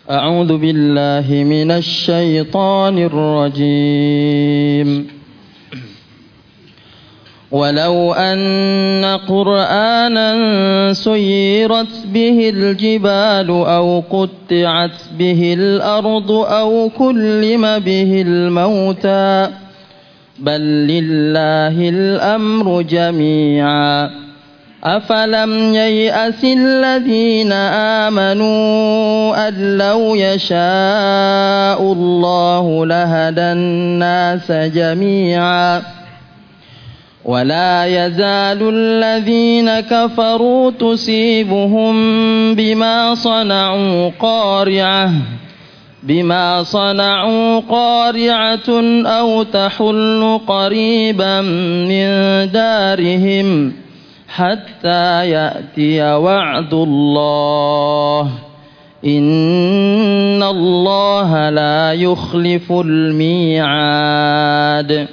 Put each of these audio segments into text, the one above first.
أعوذ بالله من الشيطان الرجيم ولو أن قرآنا سيرت به الجبال أو قطعت به الأرض أو كلم به الموتى بل لله الأمر جميعا أفلم ييأس الذين آمنوا أن لو يشاء الله لهدى الناس جميعا ولا يزال الذين كفروا تصيبهم بما صنعوا قارعة أو تحل قريبا من دارهم حتى يأتي وعد الله إن الله لا يخلف الميعاد.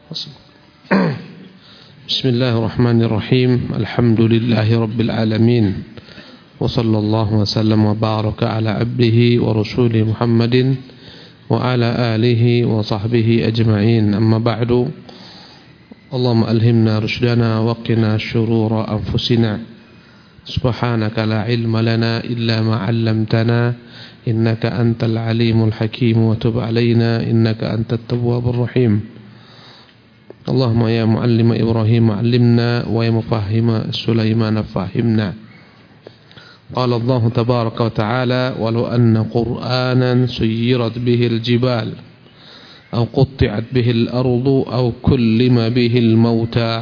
بسم الله الرحمن الرحيم الحمد لله رب العالمين وصلى الله وسلم وبارك على عبده ورسوله محمد وعلى آله وصحبه أجمعين أما بعد اللهم ألهمنا رشدنا وقنا شرور أنفسنا سبحانك لا علم لنا إلا ما علمتنا إنك أنت العليم الحكيم وتب علينا إنك أنت التواب الرحيم اللهم يا معلم إبراهيم علمنا ويا مفهم سليمان فهمنا. قال الله تبارك وتعالى ولو أن قرآنا سيرت به الجبال أو قطعت به الأرض أو كلم به الموتى.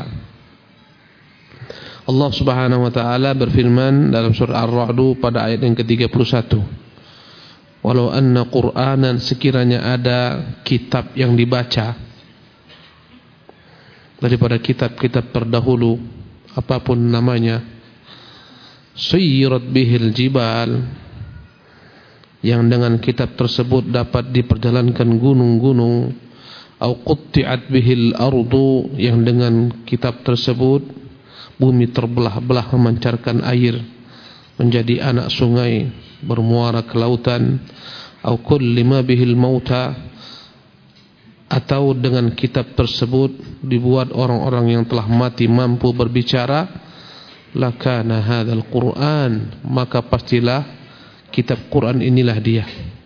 Allah Subhanahu wa taala berfirman dalam surah Ar-Ra'd pada ayat yang ke-31. Walau anna Qur'anan, sekiranya ada kitab yang dibaca daripada kitab-kitab terdahulu apapun namanya, suyirat bihil jibal, yang dengan kitab tersebut dapat diperjalankan gunung-gunung, au qutti'at bihil ardu, yang dengan kitab tersebut bumi terbelah-belah memancarkan air menjadi anak sungai bermuara ke lautan, au kullima bihil mauta, atau dengan kitab tersebut dibuat orang-orang yang telah mati mampu berbicara, lakana hadzal Qur'an, maka pastilah kitab Quran inilah dia.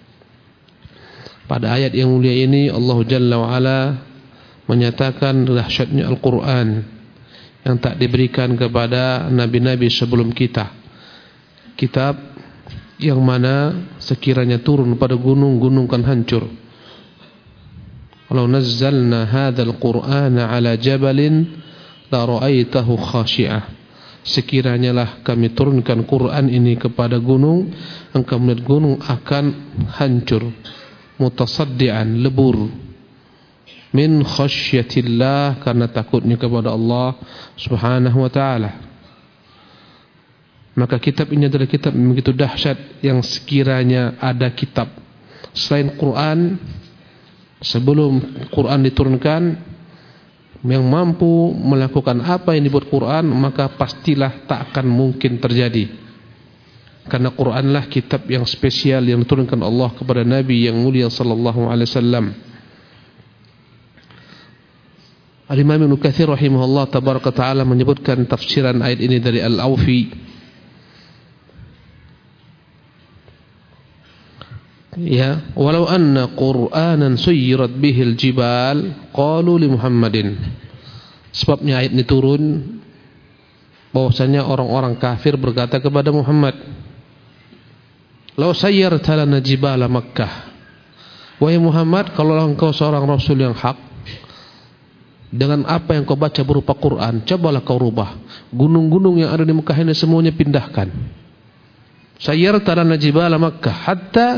Pada ayat yang mulia ini Allah Jalla wa Ala menyatakan dahsyatnya Al-Quran yang tak diberikan kepada nabi-nabi sebelum kita. Kitab yang mana sekiranya turun pada gunung-gunung kan hancur. Walau nazzalna hadzal Qur'ana ala jabalin la ra'aitahu khashi'ah. Sekiranya lah kami turunkan Quran ini kepada gunung, engkau melihat gunung akan hancur, mutasaddian, lebur, min khasyatillah, karena takutnya kepada Allah Subhanahu wa taala. Maka kitab ini adalah kitab yang begitu dahsyat, yang sekiranya ada kitab selain Quran sebelum Quran diturunkan yang mampu melakukan apa yang dibuat Quran, maka pastilah tak akan mungkin terjadi. Karena Quranlah kitab yang spesial yang diturunkan Allah kepada Nabi yang mulia sallallahu alaihi wasallam. Al-Imam Ibnu Katsir rahimahullah tabaraka taala menyebutkan tafsiran ayat ini dari Al-Awfi. Ya, walau anna Qur'anan suyirat bihil jibal qalu li Muhammadin. Sebabnya ayat ini turun bahwasanya orang-orang kafir berkata kepada Muhammad, "Law sayyarta lana jibala Makkah." Wahai Muhammad, kalau engkau seorang rasul yang hak, dengan apa yang kau baca berupa Quran, cobalah kau rubah gunung-gunung yang ada di Mekah ini, semuanya pindahkan. Sayyarta lana jibala Makkah hatta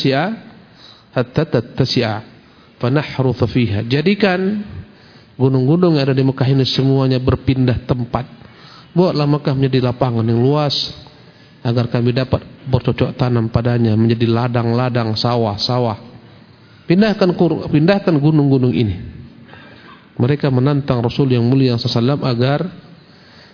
tattasi'a fanahruth fiha. Jadikan gunung-gunung yang ada di Mekah ini semuanya berpindah tempat. Buatlah Mekah menjadi lapangan yang luas agar kami dapat bercocok tanam padanya, menjadi ladang-ladang, sawah-sawah. Pindahkan gunung-gunung ini. Mereka menantang Rasul yang mulia sallallahu agar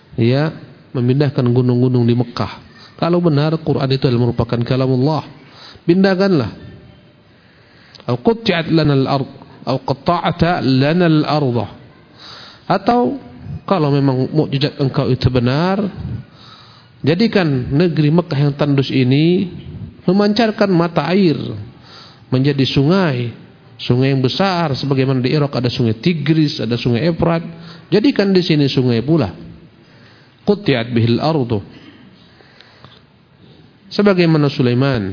memindahkan gunung-gunung di Mekah. Kalau benar Quran itu adalah merupakan kalamullah, pindahkanlah. Au qutti'at lana al-ard, au qatta'ta lana al-ardh. Atau kalau memang mukjizat engkau itu benar, jadikan negeri Mekah yang tandus ini memancarkan mata air menjadi sungai yang besar, sebagaimana di Irak ada sungai Tigris, ada sungai Efrat. Jadikan di sini sungai pula. Qutti'at bihil ardu. Sebagaimana Sulaiman,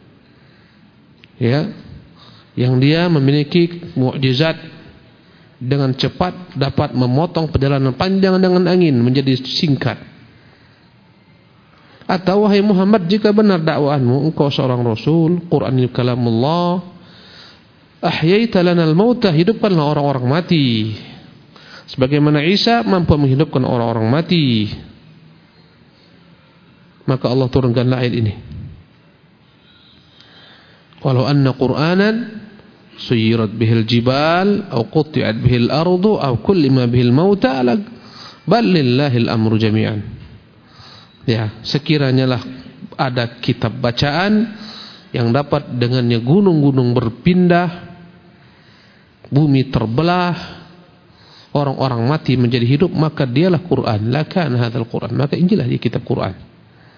ya, yang dia memiliki mukjizat dengan cepat dapat memotong perjalanan panjang dengan angin menjadi singkat. Atau wahai Muhammad, jika benar dakwaanmu, engkau seorang rasul, Quran ini kalamullah, ahyaita lanal mauta, hidupkanlah orang-orang mati sebagaimana Isa mampu menghidupkan orang-orang mati. Maka Allah turunkanlah ayat ini. Walau anna Qur'anan suyirat bihil jibal aw qutti'at bihil ardu aw kullima bihil mauta bal lillahil amru jami'an. Ya, sekiranya lah ada kitab bacaan yang dapat dengannya gunung-gunung berpindah, bumi terbelah, orang-orang mati menjadi hidup, maka dialah Quran. Lakan hadzal Quran, maka Injillah dia kitab Quran.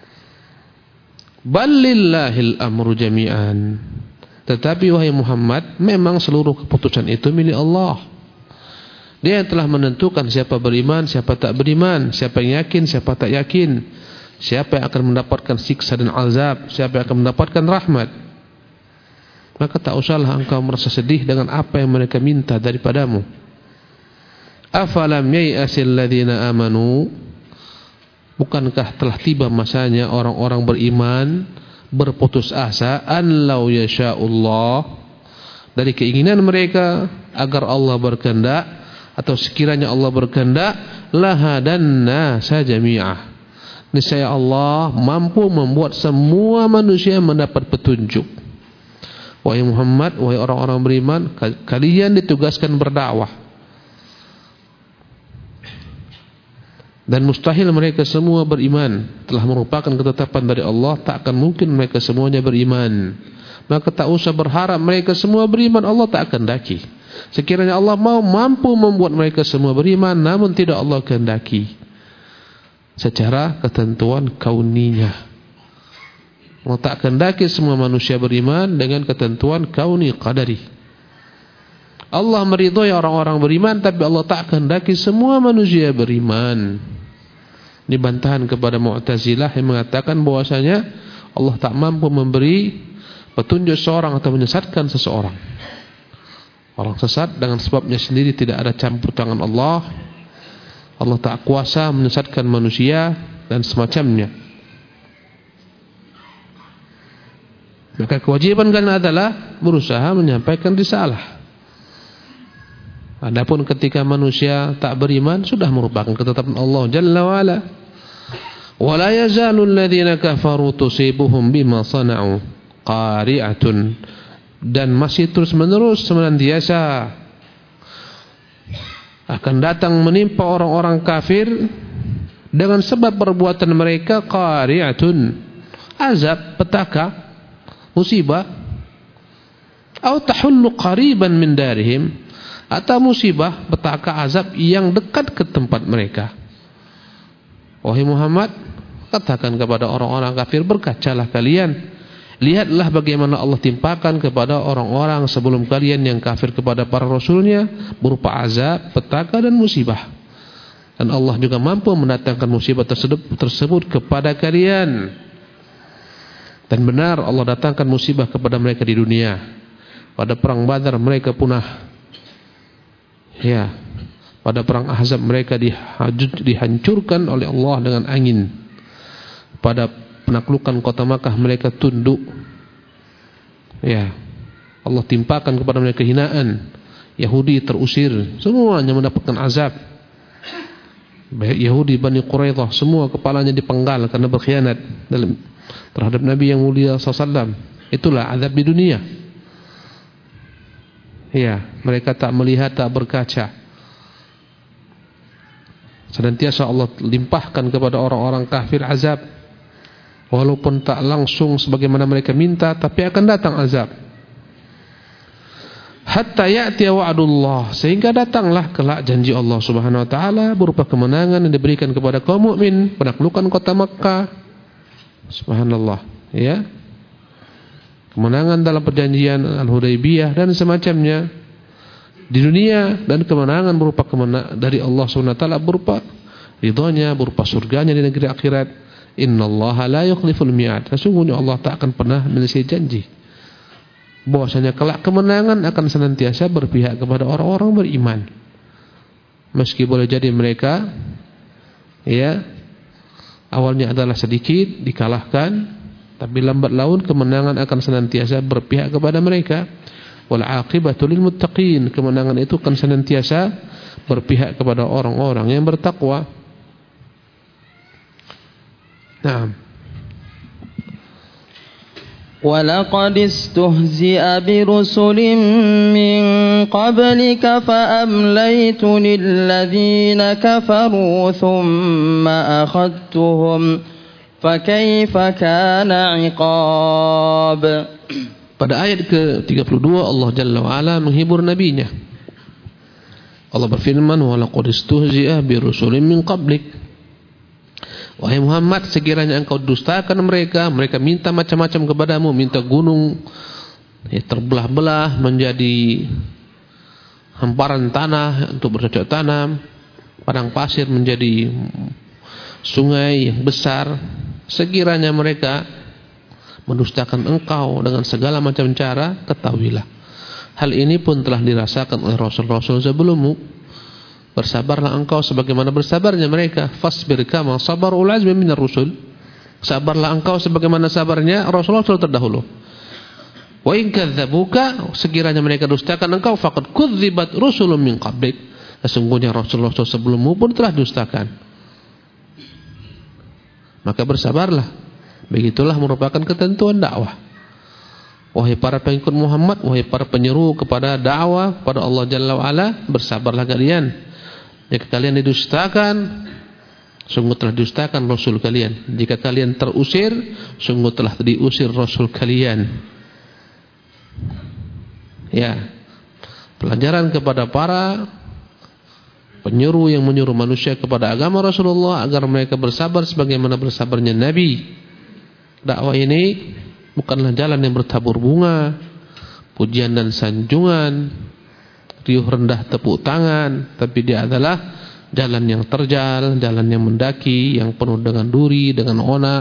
Balillahil amru jami'an. Tetapi wahai Muhammad, memang seluruh keputusan itu milik Allah. Dia yang telah menentukan siapa beriman, siapa tak beriman, siapa yang yakin, siapa tak yakin, siapa yang akan mendapatkan siksa dan azab, siapa yang akan mendapatkan rahmat. Maka tak usahlah engkau merasa sedih dengan apa yang mereka minta daripadamu. Afalam yai'asil ladzina amanu, bukankah telah tiba masanya orang-orang beriman berputus asa, an law yasha'ullah, dari keinginan mereka agar Allah berkehendak, atau sekiranya Allah berkehendak, lahadanna sajami'ah, niscaya Allah mampu membuat semua manusia mendapat petunjuk. Wahai Muhammad, wahai orang-orang beriman, kalian ditugaskan berdakwah. Dan mustahil mereka semua beriman. Telah merupakan ketetapan dari Allah, tak akan mungkin mereka semuanya beriman. Maka tak usah berharap mereka semua beriman, Allah tak kehendaki. Sekiranya Allah mampu membuat mereka semua beriman, namun tidak Allah kehendaki secara ketentuan kauninya. Allah tak kehendaki semua manusia beriman dengan ketentuan kauni qadari. Allah meridhai orang-orang beriman, tapi Allah tak kehendaki semua manusia beriman. Ini bantahan kepada Mu'tazilah yang mengatakan bahwasanya Allah tak mampu memberi petunjuk seorang atau menyesatkan seseorang. Orang sesat dengan sebabnya sendiri, tidak ada campur tangan Allah. Allah tak kuasa menyesatkan manusia dan semacamnya. Maka kewajiban kalian adalah berusaha menyampaikan risalah. Adapun ketika manusia tak beriman, sudah merupakan ketetapan Allah Jalla wa Ala. Wa la yazalu alladhina kafaru tusibuhum bima sana'u qari'atun, dan masih terus menerus senantiasa akan datang menimpa orang-orang kafir dengan sebab perbuatan mereka qari'atun, azab, petaka, musibah, atau tahullu qariban min darihim, atau musibah, petaka, azab yang dekat ke tempat mereka. Wahai Muhammad, katakan kepada orang-orang kafir, berkacalah kalian, lihatlah bagaimana Allah timpakan kepada orang-orang sebelum kalian yang kafir kepada para rasulnya berupa azab, petaka dan musibah. Dan Allah juga mampu mendatangkan musibah tersebut kepada kalian. Dan benar Allah datangkan musibah kepada mereka di dunia. Pada perang Badar mereka punah. Ya, pada perang Ahzab mereka dihancurkan oleh Allah dengan angin. Pada penaklukan kota Makkah mereka tunduk. Ya, Allah timpakan kepada mereka hinaan. Yahudi terusir, semuanya mendapatkan azab. Baik Yahudi, Bani Quraidah, semua kepalanya dipenggal karena berkhianat terhadap Nabi yang mulia SAW. Itulah azab di dunia. Ya, mereka tak melihat, tak berkaca. Senantiasa Allah limpahkan kepada orang-orang kafir azab. Walaupun tak langsung sebagaimana mereka minta, tapi akan datang azab. Hatta ya'tiya wa'dullah, sehingga datanglah kelak janji Allah Subhanahu wa taala berupa kemenangan yang diberikan kepada kaum mukmin, penaklukan kota Makkah. Subhanallah, ya. Kemenangan dalam perjanjian Al-Hudaybiyah dan semacamnya di dunia, dan kemenangan berupa kemenangan dari Allah Subhanahu wa taala berupa ridhonya, berupa surganya di negeri akhirat. Innallaha la yukhliful mi'ad. Sesungguhnya Allah tak akan pernah menyelesaikan janji. Bahwasanya kelak kemenangan akan senantiasa berpihak kepada orang-orang beriman. Meski boleh jadi mereka ya awalnya adalah sedikit dikalahkan, tapi lambat laun kemenangan akan senantiasa berpihak kepada mereka. Wal aqibatu lil muttaqin, kemenangan itu akan senantiasa berpihak kepada orang-orang yang bertakwa. Naam. وَلَقَدِ اسْتُهْزِئَ بِرُسُلٍ مِّن قَبْلِكَ فَأَمْلَيْتُ لِلَّذِينَ كَفَرُوا ثُمَّ أَخَذْتُهُمْ فَكَيْفَ كَانَ عِقَابِ. Pada ayat ke-32 Allah Jalla wa'ala menghibur nabinya. Allah berfirman, وَلَقَدِ اسْتُهْزِئَ بِرُسُلٍ مِّن قَبْلِكَ. Wahai Muhammad, sekiranya engkau dustakan mereka minta macam-macam kepadamu, minta gunung terbelah-belah menjadi hamparan tanah untuk bercocok tanam, padang pasir menjadi sungai yang besar. Sekiranya mereka mendustakan engkau dengan segala macam cara, ketahuilah hal ini pun telah dirasakan oleh rasul-rasul sebelummu. Bersabarlah engkau sebagaimana bersabarnya mereka. Fasbir kama sabar ulul azmi minar rusul. Sabarlah engkau sebagaimana sabarnya rasul-rasul terdahulu. Wa in kadzdzabuka, sekiranya mereka dustakan engkau, faqad kudzibat rusulun min qablik. Sesungguhnya rasul-rasul sebelummu pun telah dustakan. Maka bersabarlah. Begitulah merupakan ketentuan dakwah. Wahai para pengikut Muhammad, wahai para penyeru kepada dakwah kepada Allah Jalla wa Ala, bersabarlah kalian. Jika kalian didustakan, sungguh telah didustakan Rasul kalian. Jika kalian terusir, sungguh telah diusir Rasul kalian. Ya, pelajaran kepada para penyeru yang menyuruh manusia kepada agama Rasulullah agar mereka bersabar sebagaimana bersabarnya Nabi. Dakwah ini bukanlah jalan yang bertabur bunga, pujian dan sanjungan, riuh rendah tepuk tangan, tapi dia adalah jalan yang terjal, jalan yang mendaki, yang penuh dengan duri, dengan onak.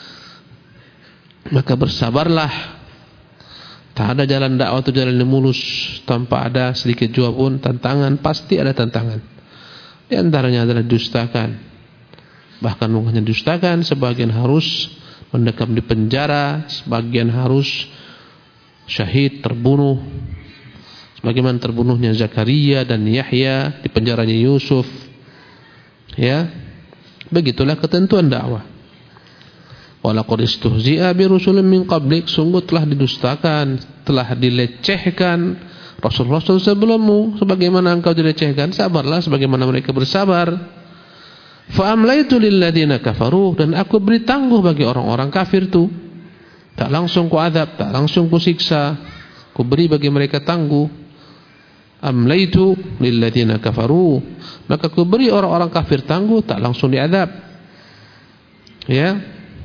Maka bersabarlah. Tak ada jalan dakwah atau jalan yang mulus tanpa ada sedikit jua pun tantangan. Pasti ada tantangan. Di antaranya adalah dustakan. Bahkan bukan hanya dustakan, sebagian harus mendekam di penjara, sebagian harus syahid, terbunuh. Sebagaimana terbunuhnya Zakaria dan Yahya, di penjaranya Yusuf. Ya. Begitulah ketentuan dakwah. Walaqad istuhzi'a bi rusulin min qablik, sungguh telah didustakan, telah dilecehkan rasul-rasul sebelummu sebagaimana engkau dilecehkan. Sabarlah sebagaimana mereka bersabar. Fa amlaitu lil ladzina kafaru, dan aku beri tangguh bagi orang-orang kafir itu. Tak langsung ku azab, tak langsung ku siksa. Ku beri bagi mereka tangguh. Amlaitu lil ladzina kafaru, maka ku beri orang-orang kafir tangguh, tak langsung diazab. Ya.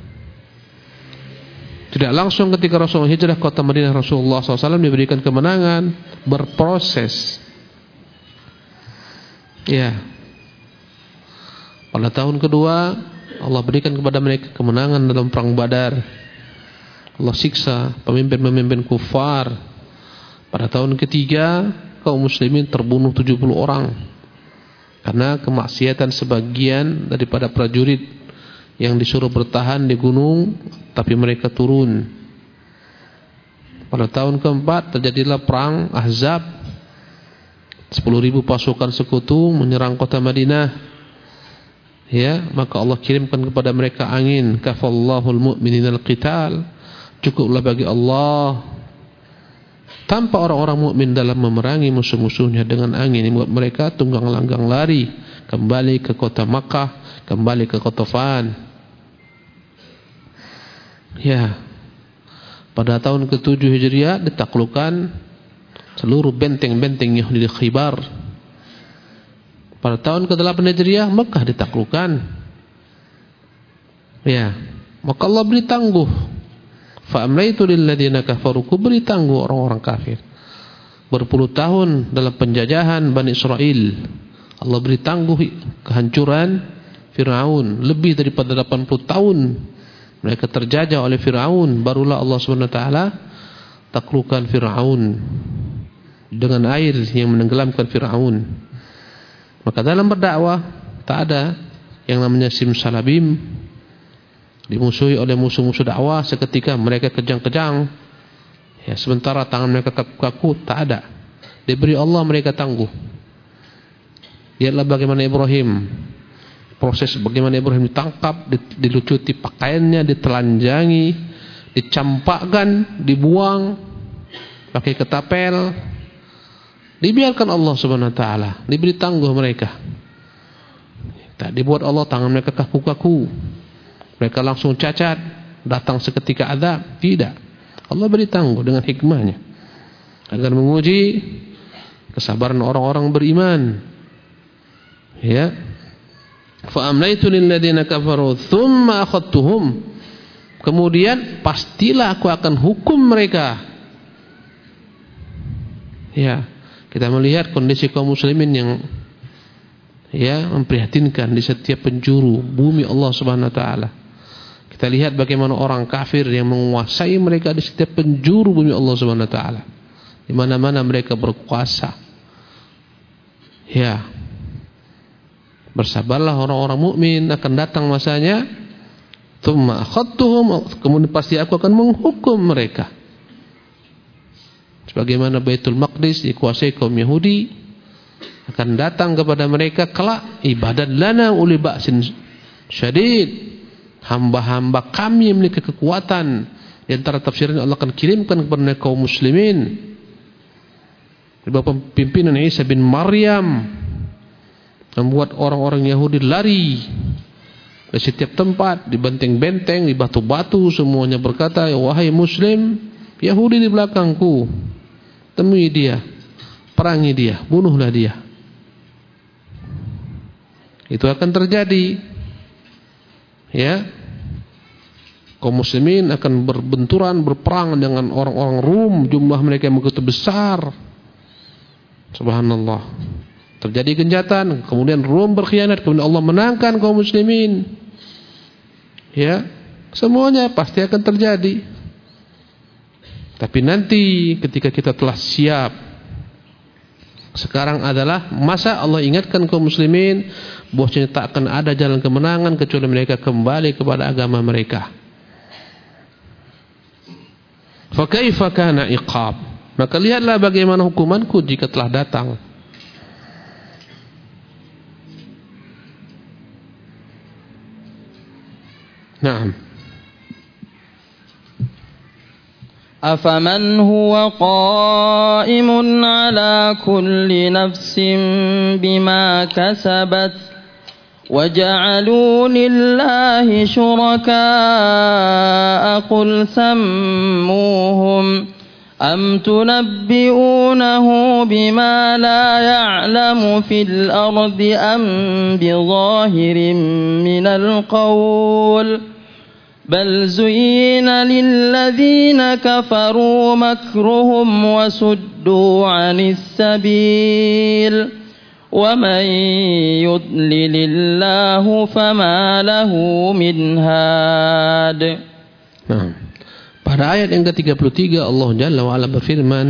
Tidak langsung ketika Rasul hijrah kota Madinah, Rasulullah SAW diberikan kemenangan, berproses. Ya. Pada tahun kedua Allah berikan kepada mereka kemenangan dalam perang Badar. Allah siksa pemimpin-pemimpin kufar. Pada tahun ketiga kaum muslimin terbunuh 70 orang karena kemaksiatan sebagian daripada prajurit yang disuruh bertahan di gunung, tapi mereka turun. Pada tahun keempat terjadilah perang Ahzab. 10.000 pasukan sekutu menyerang kota Madinah. Ya, maka Allah kirimkan kepada mereka angin. Kafallahul mu'minina al-qital. Cukuplah bagi Allah tanpa orang-orang mukmin dalam memerangi musuh-musuhnya dengan angin, membuat mereka tunggang langgang lari kembali ke kota Makkah, kembali ke kota Fan. Ya, pada tahun ke-7 Hijriah ditaklukkan seluruh benteng-benteng Yahudi di Khaybar. Pada tahun ke-8 Hijriah Mekah ditaklukkan. Ya, maka Allah beri tangguh. Fa amlaitu lil ladzina kafaru, ku beri tangguh orang-orang kafir. Berpuluh tahun dalam penjajahan Bani Israel, Allah beri tangguh kehancuran Fir'aun. Lebih daripada 80 tahun mereka terjajah oleh Fir'aun. Barulah Allah SWT taklukkan Fir'aun dengan air yang menenggelamkan Fir'aun. Maka dalam berdakwah tak ada yang namanya simsalabim, dimusuhi oleh musuh-musuh dakwah seketika mereka kejang-kejang. Ya, sementara tangan mereka kaku-kaku, tak ada. Diberi Allah mereka tangguh. Lihatlah bagaimana Ibrahim, proses bagaimana Ibrahim ditangkap, dilucuti pakaiannya, ditelanjangi, dicampakkan, dibuang pakai ketapel. Dibiarkan Allah Subhanahu wa taala, diberi tangguh mereka. Tak dibuat Allah tangan mereka kaku-kaku, mereka langsung cacat, datang seketika azab. Tidak. Allah beri tangguh dengan hikmahnya agar menguji kesabaran orang-orang beriman. Ya. Fa amlaitu lil ladzina kafaru tsumma akhadtuhum. Kemudian pastilah aku akan hukum mereka. Ya, kita melihat kondisi kaum muslimin yang memprihatinkan di setiap penjuru bumi Allah Subhanahu wa taala. Kita lihat bagaimana orang kafir yang menguasai mereka di setiap penjuru bumi Allah Subhanahu wa taala. Di mana-mana mereka berkuasa. Ya. Bersabarlah orang-orang mukmin, akan datang masanya. Tsumma akhadtuhum, kemudian pasti aku akan menghukum mereka. Sebagaimana Baitul Maqdis dikuasai kaum Yahudi, akan datang kepada mereka kelak ibadat lana uli ba'sin syadid. Hamba-hamba kami yang memiliki kekuatan. Di antara tafsirnya Allah akan kirimkan kepada kaum muslimin di bawah pimpinan Isa bin Maryam, membuat orang-orang Yahudi lari di setiap tempat, di benteng-benteng, di batu-batu, semuanya berkata, wahai muslim, Yahudi di belakangku, temui dia, perangi dia, bunuhlah dia. Itu akan terjadi. Ya, kaum muslimin akan berbenturan, berperang dengan orang-orang Rum, jumlah mereka yang begitu besar. Subhanallah. Terjadi genjatan, kemudian Rum berkhianat, kemudian Allah menangkan kaum muslimin. Ya, semuanya pasti akan terjadi. Tapi nanti ketika kita telah siap, sekarang adalah masa Allah ingatkan kaum muslimin bahwasanya tak akan ada jalan kemenangan kecuali mereka kembali kepada agama mereka. Fa kaifa kana iqab? Maka lihatlah bagaimana hukumanku jika telah datang. Naam. أفمن هو قائم على كل نفس بما كسبت وجعلوا لله شركاء قل سموهم أم تنبئونه بما لا يعلم في الأرض أم بظاهر من القول بل زين للذين كفروا مكرهم وصدوا عن السبيل ومن يضلل الله فما له من هاد. Nah, pada ayat yang ke-33 Allah Jalla wa'ala berfirman,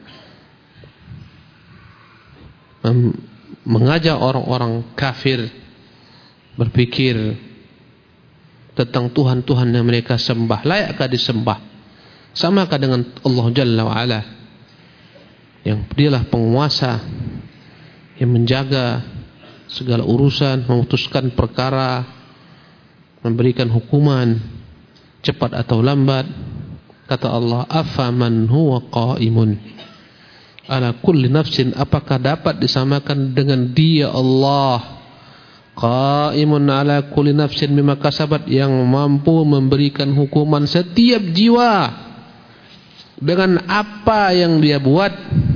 mengajak orang-orang kafir berpikir tentang Tuhan-Tuhan yang mereka sembah, layakkah disembah? Samakah dengan Allah Jalla wa'ala yang dialah penguasa yang menjaga segala urusan, memutuskan perkara, memberikan hukuman cepat atau lambat. Kata Allah, afaman huwa qaimun ala kulli nafsin, apakah dapat disamakan dengan dia Allah Qaimun ala kulli nafsin bima kasabat, yang mampu memberikan hukuman setiap jiwa dengan apa yang dia buat,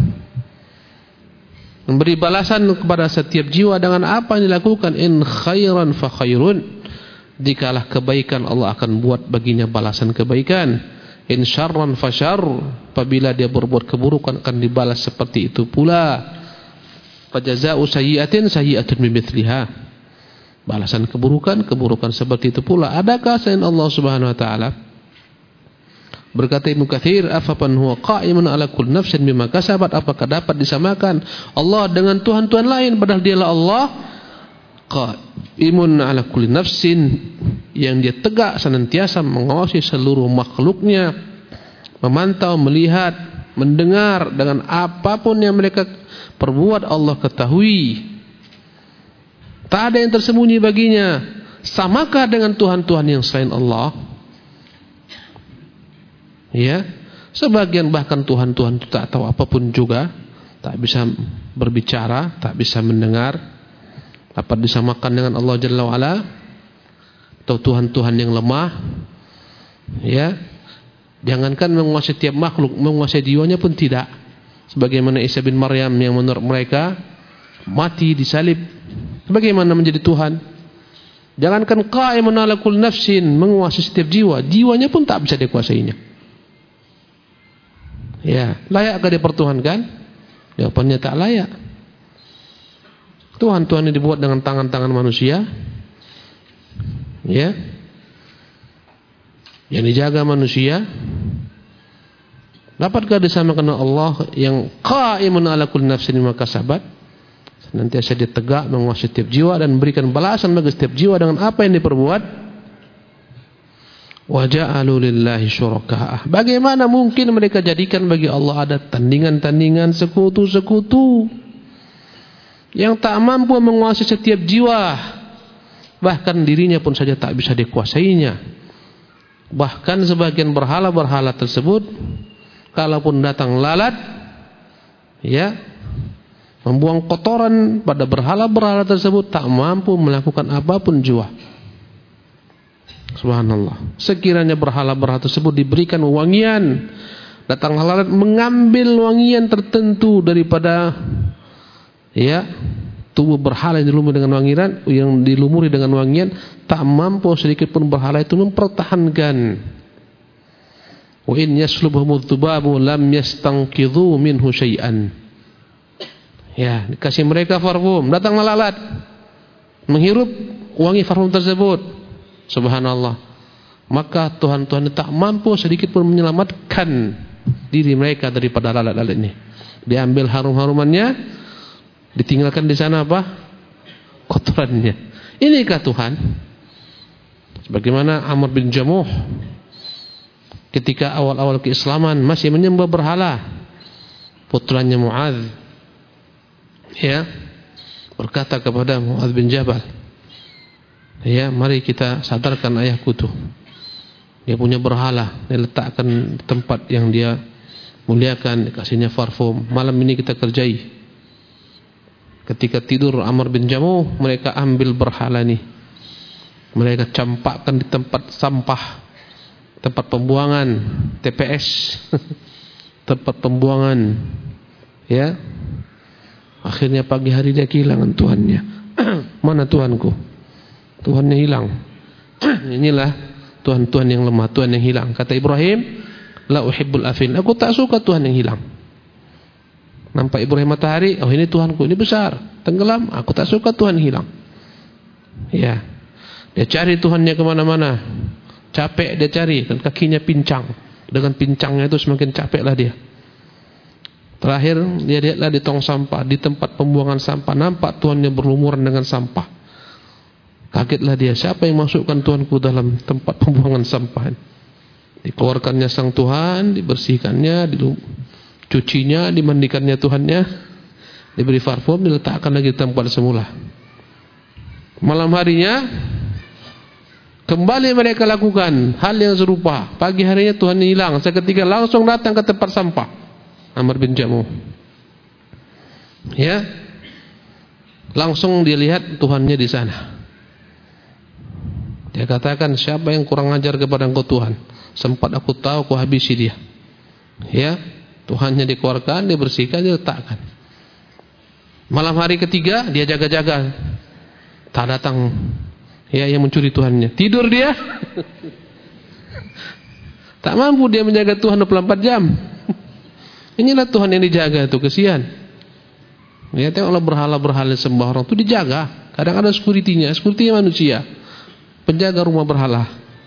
memberi balasan kepada setiap jiwa dengan apa yang dilakukan. In khairan fa khairun, dikalah kebaikan Allah akan buat baginya balasan kebaikan. In syarran fa syarr, apabila dia berbuat keburukan akan dibalas seperti itu pula. Fa jazaa'u sayyi'atin sayyi'atun bimithliha, balasan keburukan, keburukan seperti itu pula. Adakah selain Allah Subhanahu wa taala? Berkata Ibnu Katsir, afaman huwa qa'imun ala kulli nafsin bima kasabat, apakah dapat disamakan Allah dengan tuhan-tuhan lain padahal dialah Allah qa'imun ala kulli nafsin, yang dia tegak senantiasa mengawasi seluruh makhluknya, memantau, melihat, mendengar, dengan apapun yang mereka perbuat Allah ketahui. Tak ada yang tersembunyi baginya. Samakah dengan tuhan-tuhan yang selain Allah? Ya, sebagian bahkan tuhan-tuhan itu tak tahu apapun juga, tak bisa berbicara, tak bisa mendengar. Dapat disamakan dengan Allah Jalla wa'ala? Atau tuhan-tuhan yang lemah? Ya, jangankan menguasai tiap makhluk, menguasai jiwanya pun tidak. Sebagaimana Isa bin Maryam yang menurut mereka mati disalib, bagaimana menjadi Tuhan? Jangankan qa'imun ala kulli nafsin, menguasai setiap jiwa, jiwanya pun tak bisa dikuasainya. Ya, layakkah dipertuhankan? Jawabannya tak layak. Tuhan-tuhan yang dibuat dengan tangan-tangan manusia, ya, yang dijaga manusia, dapatkah disamakan Allah yang qa'imun ala kulli nafsin bima kasabat? Senantiasa dia tegak menguasai setiap jiwa dan memberikan balasan bagi setiap jiwa dengan apa yang diperbuat. Wa ja'alu lillahi syuraka'ah, bagaimana mungkin mereka jadikan bagi Allah ada tandingan-tandingan, sekutu-sekutu yang tak mampu menguasai setiap jiwa, bahkan dirinya pun saja tak bisa dikuasainya. Bahkan sebagian berhala-berhala tersebut, kalaupun datang lalat, ya, membuang kotoran pada berhala-berhala tersebut, tak mampu melakukan apapun jua. Subhanallah. Sekiranya berhala-berhala tersebut diberikan wangian, datang lalat mengambil wangian tertentu daripada, ya, tubuh berhala yang dilumuri dengan wangian, tak mampu sedikit pun berhala itu mempertahankan. Wa in yaslubhumudz dzubabu lam yastanqidhu minhu syai'an. Ya, dikasih mereka parfum, datang lalat menghirup wangi parfum tersebut. Subhanallah. Maka Tuhan-Tuhan tak mampu sedikit pun menyelamatkan diri mereka daripada lalat-lalat ini. Diambil harum-harumannya, ditinggalkan di sana apa? Kotorannya. Inikah Tuhan? Sebagaimana Amr bin Jamuh ketika awal-awal keislaman masih menyembah berhala, putranya Muadz, ya, berkata kepada Muadz bin Jabal, ya, mari kita sadarkan ayahku tuh, dia punya berhala, dia letakkan di tempat yang dia muliakan, dikasihnya parfum, malam ini kita kerjai. Ketika tidur Amr bin Jamuh, mereka ambil berhala ini, mereka campakkan di tempat sampah, tempat pembuangan, TPS, tempat pembuangan, ya. Akhirnya pagi hari dia kehilangan Tuhannya. Mana Tuhanku? Tuhannya hilang. Inilah Tuhan-Tuhan yang lemah, Tuhan yang hilang. Kata Ibrahim, la uhibbul afin, aku tak suka Tuhan yang hilang. Nampak Ibrahim matahari, oh ini Tuhanku, ini besar, tenggelam, aku tak suka Tuhan hilang. Ya, dia cari Tuhannya kemana-mana, capek dia cari, dan kakinya pincang. Dengan pincangnya itu semakin capeklah dia. Terakhir dia lihatlah di tong sampah, di tempat pembuangan sampah, nampak Tuhannya berlumuran dengan sampah. Kagetlah dia, siapa yang masukkan Tuhanku dalam tempat pembuangan sampah? Dikeluarkannya sang Tuhan, dibersihkannya, dicucinya, dimandikannya Tuhannya, diberi parfum, diletakkan lagi di tempat semula. Malam harinya kembali mereka lakukan hal yang serupa. Pagi harinya Tuhan hilang, seketika langsung datang ke tempat sampah Amr bin Jamuh. Ya, Langsung dia lihat Tuhannya di sana. Dia katakan, siapa yang kurang ajar kepada Engkau Tuhan? Sempat aku tahu, aku habisi dia. Ya, Tuhannya dikeluarkan, dibersihkan, diletakkan. Malam hari ketiga dia jaga-jaga, tak datang ya yang mencuri Tuhannya. Tidur dia. Tak mampu dia menjaga Tuhan 24 jam. Inilah Tuhan yang dijaga itu, kesian. Ya, tengoklah berhala-berhala sembah orang itu dijaga. Kadang ada security-nya manusia, penjaga rumah berhala.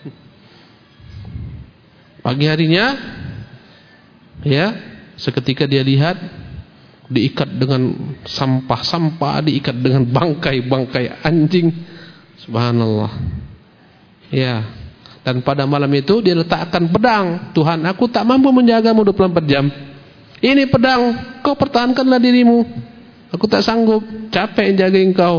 Pagi harinya, ya, seketika dia lihat diikat dengan sampah-sampah, diikat dengan bangkai-bangkai anjing. Subhanallah. Ya, dan pada malam itu dia letakkan pedang. Tuhan, aku tak mampu menjagamu 24 jam. Ini pedang, kau pertahankanlah dirimu. Aku tak sanggup, capek jaga engkau.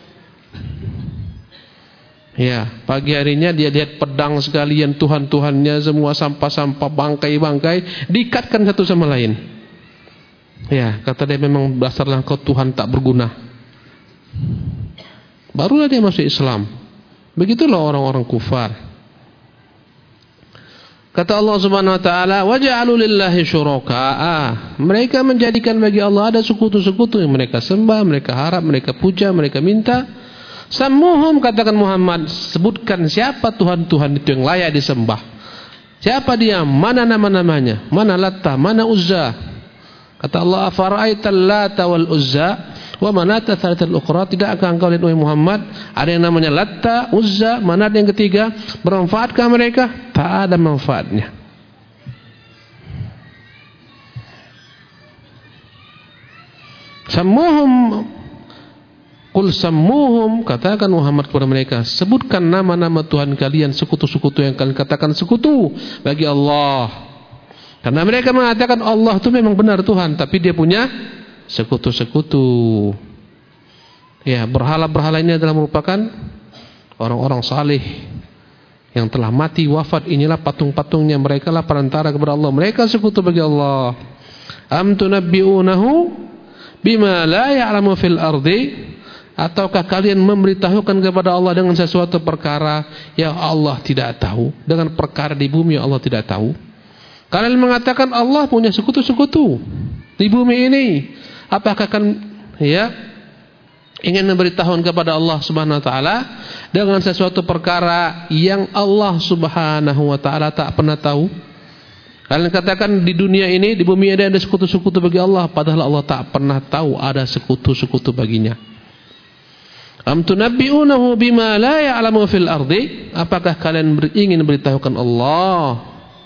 Ya, pagi harinya dia lihat pedang sekalian, Tuhan-Tuhannya, semua sampah-sampah, bangkai-bangkai diikatkan satu sama lain. Ya, kata dia, memang dasarlah kau Tuhan tak berguna. Barulah dia masuk Islam. Begitulah orang-orang kufar. Kata Allah Subhanahu wa taala, "Waja'alu lillahi syuraka'a." Mereka menjadikan bagi Allah ada sekutu-sekutu yang mereka sembah, mereka harap, mereka puja, mereka minta. Sammuhum, katakan Muhammad, sebutkan siapa Tuhan-Tuhan itu yang layak disembah. Siapa dia? Mana nama-namanya? Mana Latta, mana Uzza? Kata Allah, "Afara'aital Lata wal Uzza wa manata tsalitsatul ukhra?" Tidakkah engkau lihat wahai Muhammad, ada yang namanya Latta, Uzza, Manat yang ketiga, bermanfaatkah mereka? Tak ada manfaatnya. Sammuhum, qul sammuhum, katakan Muhammad kepada mereka, sebutkan nama-nama Tuhan kalian, sekutu-sekutu yang kalian katakan sekutu bagi Allah. Karena mereka mengatakan Allah itu memang benar Tuhan, tapi dia punya sekutu-sekutu. Ya, berhala-berhala ini adalah merupakan orang-orang saleh yang telah mati, wafat. Inilah patung-patungnya, mereka lah perantara kepada Allah. Mereka sekutu bagi Allah. Am tunabbi'unahu bima la ya'lamu fil ardi? Ataukah kalian memberitahukan kepada Allah dengan sesuatu perkara yang Allah tidak tahu, dengan perkara di bumi yang Allah tidak tahu? Kalian mengatakan Allah punya sekutu-sekutu di bumi ini. Apakah akan ingin memberitahukan kepada Allah Subhanahu wa taala dengan sesuatu perkara yang Allah Subhanahu wa taala tak pernah tahu? Kalian katakan di dunia ini, di bumi ini ada sekutu-sekutu bagi Allah, padahal Allah tak pernah tahu ada sekutu-sekutu baginya. Am tunabbi'unahu bima la ya'lamu fil ardi? Apakah kalian ingin memberitahukan Allah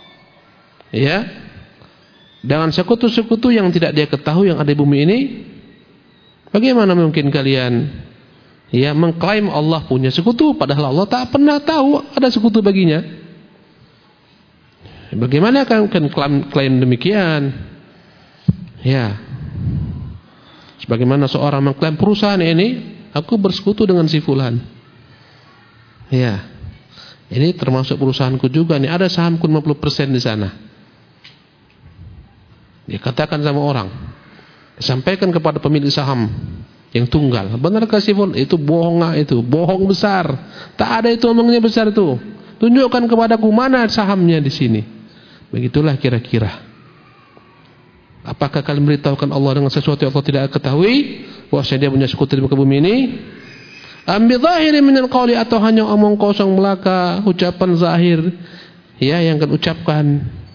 dengan sekutu-sekutu yang tidak dia ketahui yang ada di bumi ini? Bagaimana mungkin kalian mengklaim Allah punya sekutu padahal Allah tak pernah tahu ada sekutu baginya? Bagaimana kalian klaim demikian? Ya, sebagaimana seorang mengklaim perusahaan ini, aku bersekutu dengan si fulan. Ya, ini termasuk perusahaanku juga nih, ada sahamku 50% di sana. Dia katakan sama orang, sampaikan kepada pemilik saham yang tunggal, benarkah si fulan itu bohong? Itu bohong besar. Tak ada itu omongnya besar itu. Tunjukkan kepadaku mana sahamnya di sini. Begitulah kira-kira. Apakah kalian beritahukan Allah dengan sesuatu yang Allah tidak ketahui? Bahwasanya dia punya sekutu di muka bumi ini? Ambil zahiri minal qawli, atau hanya omong kosong belaka, ucapan zahir yang kan ucapkan.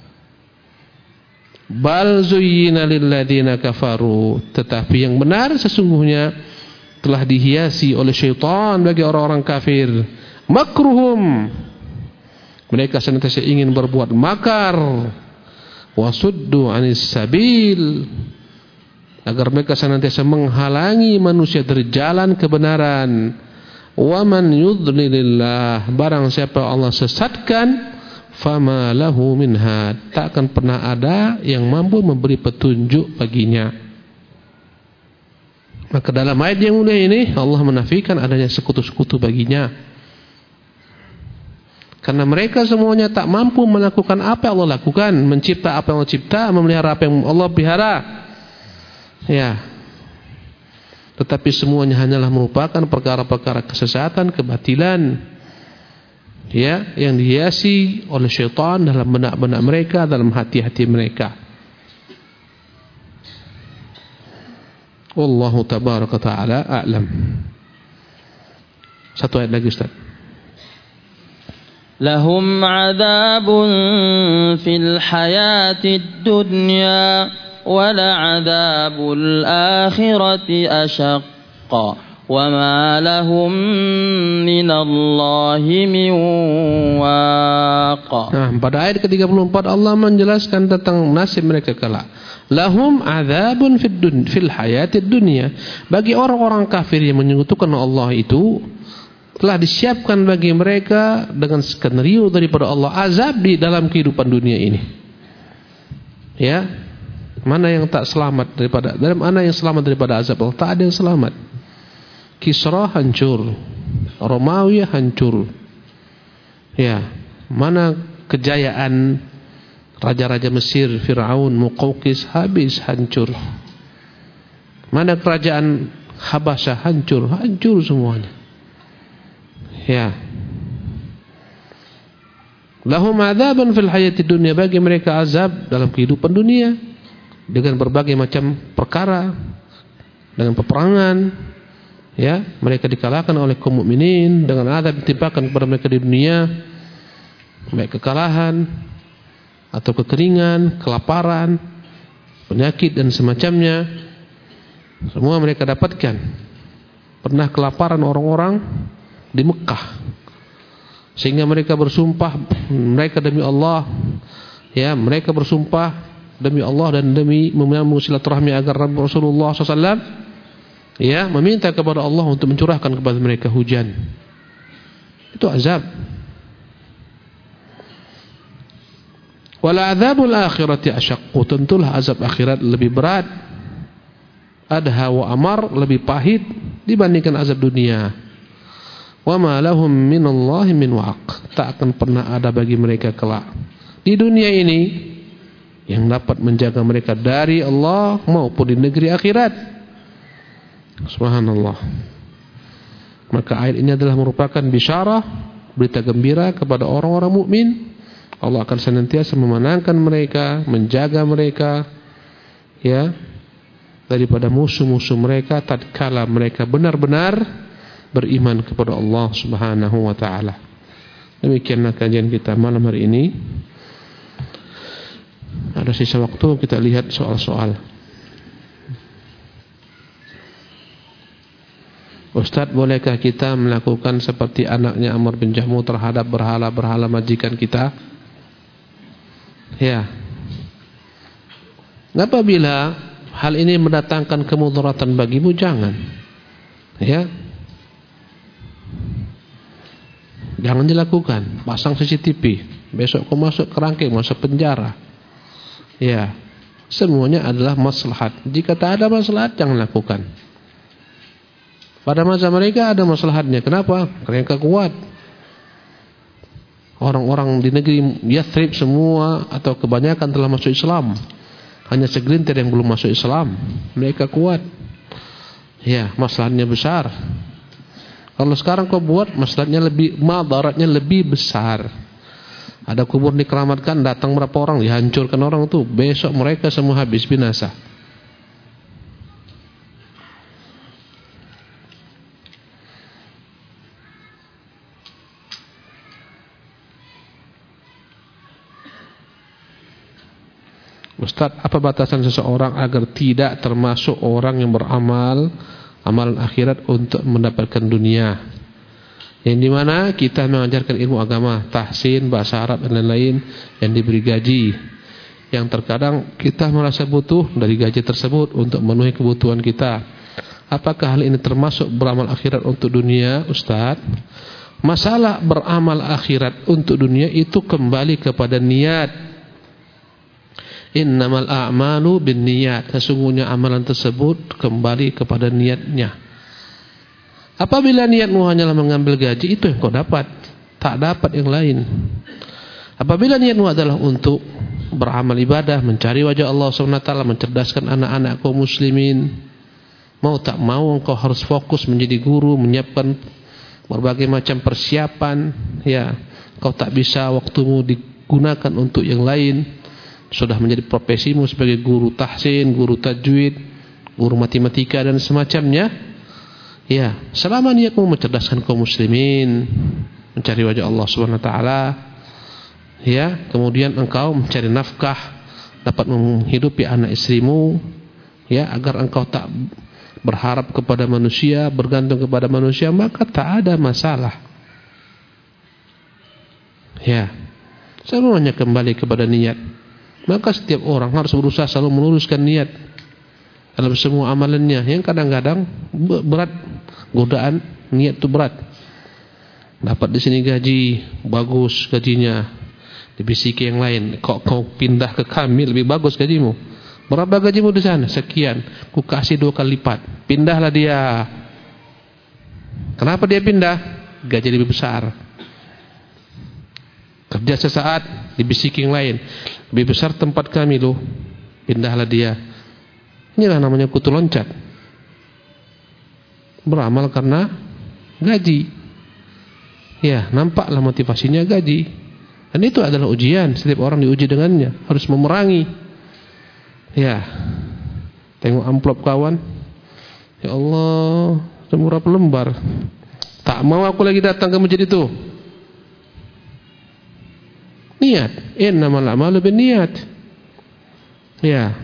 Bal zuyyina lilladzina kafaru, tetapi yang benar sesungguhnya telah dihiasi oleh syaitan bagi orang-orang kafir. Makruhum, mereka senantiasa ingin berbuat makar. Wasuddu anis sabil, agar mereka senantiasa menghalangi manusia dari jalan kebenaran. Wa man yudlilillah, barang siapa Allah sesatkan, fama lahu min had, tak akan pernah ada yang mampu memberi petunjuk baginya. Maka dalam ayat yang mulia ini Allah menafikan adanya sekutu-sekutu baginya, karena mereka semuanya tak mampu melakukan apa yang Allah lakukan, mencipta apa yang Allah cipta, memelihara apa yang Allah pelihara. Ya, tetapi semuanya hanyalah merupakan perkara-perkara kesesatan, kebatilan, ya, yang dihiasi oleh syaitan dalam benak-benak mereka, dalam hati-hati mereka. Wallahu tabaraka ta'ala a'lam. Satu ayat lagi, Ustaz. Lahum 'adzabun fil hayatid dunya wa la'adzabul akhirati ashaqqa wa ma lahum minallahi min waq. Nah, pada ayat ke-34 Allah menjelaskan tentang nasib mereka kelak. Lahum 'adzabun fil hayatid dunya. Bagi orang-orang kafir yang menyekutukan Allah itu telah disiapkan bagi mereka dengan skenario daripada Allah azab di dalam kehidupan dunia ini. Ya, mana yang tak selamat daripada, dalam mana yang selamat daripada azab Allah? Tak ada yang selamat. Kisra hancur, Romawi hancur. Ya, mana kejayaan raja-raja Mesir, Firaun, Muqawqis habis, hancur. Mana kerajaan Habasyah hancur, hancur semuanya. Ya. Lahum adzaban fil hayati dunya, bagi mereka azab dalam kehidupan dunia dengan berbagai macam perkara, dengan peperangan, ya, mereka dikalahkan oleh kaum mukminin dengan azab ditimpakan kepada mereka di dunia, baik kekalahan atau kekeringan, kelaparan, penyakit dan semacamnya, semua mereka dapatkan. Pernah kelaparan orang-orang di Mekah sehingga mereka bersumpah, mereka demi Allah, ya, mereka bersumpah demi Allah dan demi menyambung silaturahmi agar Rasulullah SAW, ya, meminta kepada Allah untuk mencurahkan kepada mereka hujan. Itu azab. Wala adzabul akhirati asyaqqu, tentulah azab akhirat lebih berat, adha wa amar, lebih pahit dibandingkan azab dunia. Wa ma lahum minallahi min waq, tak akan pernah ada bagi mereka kelak di dunia ini yang dapat menjaga mereka dari Allah maupun di negeri akhirat. Subhanallah. Maka ayat ini adalah merupakan bisyarah, berita gembira kepada orang-orang mukmin. Allah akan senantiasa memenangkan mereka, menjaga mereka, ya, daripada musuh-musuh mereka tatkala mereka benar-benar beriman kepada Allah Subhanahu wa taala. Demikianlah kajian kita malam hari ini. Ada sisa waktu, kita lihat soal-soal. Ustaz, bolehkah kita melakukan seperti anaknya Amr bin Jahmu terhadap berhala-berhala majikan kita? Ya. Apabila hal ini mendatangkan kemudaratan bagimu, jangan. Ya. Jangan dilakukan. Pasang CCTV, besok kau masuk kerangkeng, masuk penjara. Ya, semuanya adalah maslahat. Jika tak ada maslahat, jangan lakukan. Pada masa mereka ada maslahatnya. Kenapa? Mereka kuat. Orang-orang di negeri Yathrib semua atau kebanyakan telah masuk Islam. Hanya segelintir yang belum masuk Islam. Mereka kuat. Ya, maslahatnya besar. Kalau sekarang kau buat, masalahnya lebih, madaratnya lebih besar. Ada kubur dikeramatkan, datang berapa orang, dihancurkan orang itu, besok mereka semua habis, binasa. Ustaz, apa batasan seseorang agar tidak termasuk orang yang beramal amalan akhirat untuk mendapatkan dunia, yang dimana kita mengajarkan ilmu agama, tahsin, bahasa Arab dan lain-lain, yang diberi gaji, yang terkadang kita merasa butuh dari gaji tersebut untuk memenuhi kebutuhan kita. Apakah hal ini termasuk beramal akhirat untuk dunia, Ustaz? Masalah beramal akhirat untuk dunia itu kembali kepada niat. Innamal a'malu binniyat, sesungguhnya amalan tersebut kembali kepada niatnya. Apabila niatmu hanyalah mengambil gaji, itu yang kau dapat, tak dapat yang lain. Apabila niatmu adalah untuk beramal ibadah, mencari wajah Allah SWT, mencerdaskan anak-anak kaum muslimin, Mau tak mau engkau harus fokus menjadi guru, menyiapkan berbagai macam persiapan. Ya, kau tak bisa waktumu digunakan untuk yang lain. Sudah menjadi profesimu sebagai guru tahsin, guru tajwid, guru matematika dan semacamnya. Ya, selama niatmu mencerdaskan kaum muslimin, mencari wajah Allah Subhanahu wa taala, ya, kemudian engkau mencari nafkah, dapat menghidupi anak istrimu, ya, agar engkau tak berharap kepada manusia, bergantung kepada manusia, maka tak ada masalah. Ya, semuanya kembali kepada niat. Maka setiap orang harus berusaha selalu meluruskan niat dalam semua amalannya. Yang kadang-kadang berat, godaan niat itu berat. Dapat di sini gaji bagus, gajinya dibisiki yang lain, kok kau pindah ke kami lebih bagus gajimu. Berapa gajimu di sana? Sekian. Ku kasih 2 kali lipat. Pindahlah dia. Kenapa dia pindah? Gaji lebih besar. Kerja sesaat, dibisiki yang lain. Lebih besar tempat kami loh. Pindahlah dia. Inilah namanya kutu loncat. Beramal karena gaji. Ya, nampaklah motivasinya gaji. Dan itu adalah ujian. Setiap orang diuji dengannya. Harus memerangi. Ya, tengok amplop kawan. Ya Allah, semurah lembar. Tak mau aku lagi datang ke masjid itu. Niat, innamal a'malu binniyat. Ya.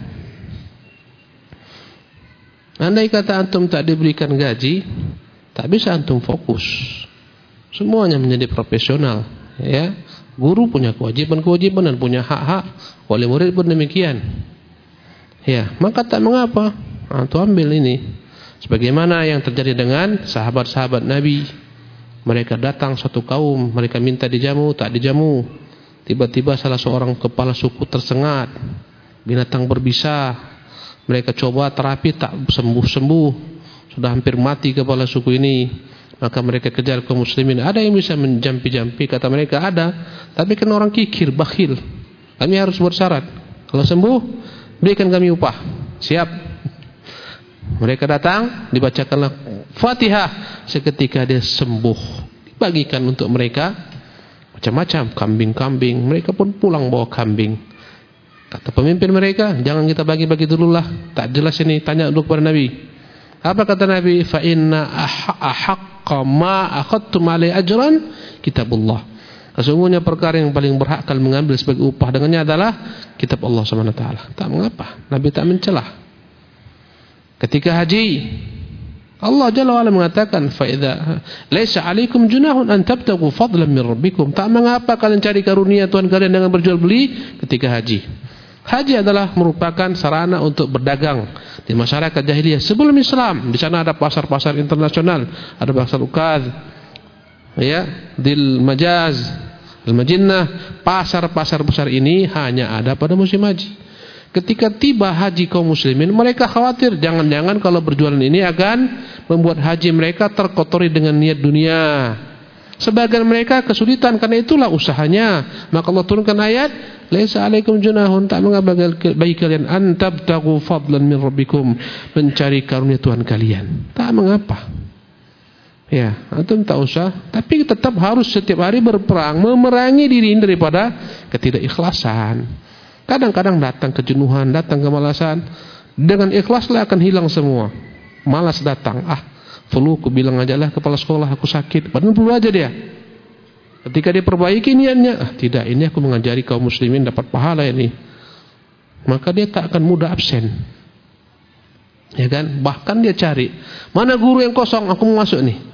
Andai kata antum tak diberikan gaji, tak bisa antum fokus. Semuanya menjadi profesional, ya. Guru punya kewajiban-kewajiban dan punya hak-hak. Wali murid pun demikian. Ya, maka tak mengapa antum ambil ini. Sebagaimana yang terjadi dengan sahabat-sahabat Nabi. Mereka datang suatu kaum, mereka minta dijamu, tak dijamu. Tiba-tiba salah seorang kepala suku tersengat, binatang berbisa. Mereka coba terapi, tak sembuh-sembuh. Sudah hampir mati kepala suku ini. Maka mereka kejar kaum muslimin. Ada yang bisa menjampi-jampi, kata mereka ada. Tapi kan orang kikir, bakhil. Kami harus bersyarat. Kalau sembuh, berikan kami upah. Siap. Mereka datang, dibacakanlah Fatihah. Seketika dia sembuh. Dibagikan untuk mereka macam-macam, kambing-kambing. Mereka pun pulang bawa kambing. Kata pemimpin mereka, jangan kita bagi-bagi dululah. Tak jelas ini, tanya dulu kepada Nabi. Apa kata Nabi? Fa inna ahaqqa ma akhadtum alaihi ajran kitabullah. Sesungguhnya perkara yang paling berhak kalian mengambil sebagai upah dengannya adalah kitab Allah Subhanahu wa taala. Tak mengapa, Nabi tak mencelah. Ketika haji, Allah Jalla wa Ala mengatakan, fa idza laisa 'alaikum junahun an tabtaghu fadlan min rabbikum. Tak mengapa kalian cari karunia Tuhan kalian dengan berjual beli ketika haji. Haji adalah merupakan sarana untuk berdagang di masyarakat jahiliyah sebelum Islam. Di sana ada pasar-pasar internasional, ada pasar Ukaz, ya, Dil Majaz, Al-Majinnah. Pasar-pasar besar ini hanya ada pada musim haji. Ketika tiba haji kaum muslimin, mereka khawatir jangan-jangan kalau berjualan ini akan membuat haji mereka terkotori dengan niat dunia. Sebagian mereka kesulitan, karena itulah usahanya. Maka Allah turunkan ayat, laisa 'alaikum junahun, tak mengapa bagi kalian an tabtaghu fadlan min rabbikum, mencari karunia Tuhan kalian. Tak mengapa. Ya, antum tak usah, tapi tetap harus setiap hari berperang, memerangi diri daripada ketidakikhlasan. Kadang-kadang datang kejenuhan, datang kemalasan. Dengan ikhlaslah akan hilang semua. Malas datang, flu, aku bilang aja lah kepala sekolah aku sakit, padahal flu aja dia. Ketika dia perbaiki niatnya, tidak, ini aku mengajari kaum muslimin dapat pahala ini, maka dia tak akan mudah absen. Ya kan? Bahkan dia cari, mana guru yang kosong, aku mau masuk nih.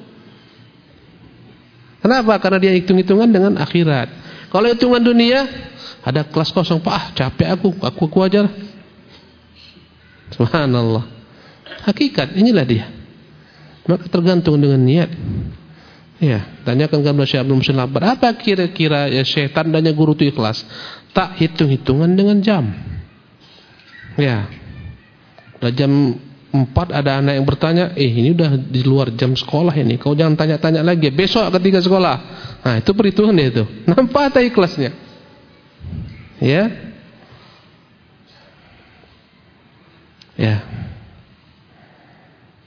Kenapa? Karena dia hitung-hitungan dengan akhirat. Kalau hitungan dunia, ada kelas kosong, Pak, capek aku ajar. Subhanallah. Hakikat, inilah dia. Maka tergantung dengan niat. Ya, tanyakan kepada Syekh Abdul Muhsin Labar, apa kira-kira ya Syekh tandanya guru itu ikhlas? Tak hitung-hitungan dengan jam. Ya. Udah jam 4 ada anak yang bertanya, ini udah di luar jam sekolah ini. Kau jangan tanya-tanya lagi, besok ketika sekolah. Nah, itu perhitungan dia itu. Nampak tak ikhlasnya? Ya. Ya.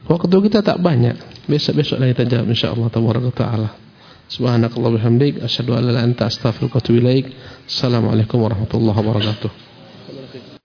Waktu kita tak banyak. Besok-besok lagi kita jawab insyaallah tabaraka taala. Subhanakallah bihamdik asyhadu an la ilaha illa anta astaghfiruka wa atubu ilaik. Assalamualaikum warahmatullahi wabarakatuh.